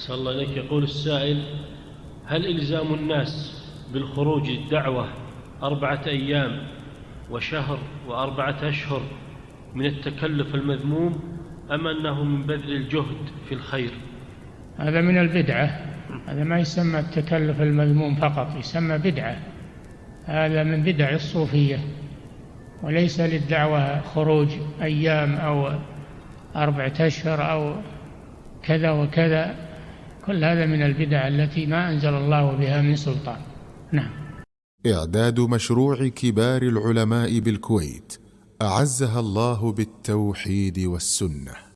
أحسن الله إليك. يقول السائل: هل إلزام الناس بالخروج للدعوة 4 أيام وشهر و4 أشهر من التكلف المذموم، أم أنه من بذل الجهد في الخير؟ هذا من البدعة، هذا ما يسمى التكلف المذموم فقط، يسمى بدعة. هذا من بدع الصوفية، وليس للدعوة خروج أيام أو 4 أشهر أو كذا وكذا. كل هذا من البدع التي ما أنزل الله بها من سلطان. نعم. إعداد مشروع كبار العلماء بالكويت أعزها الله بالتوحيد والسنة.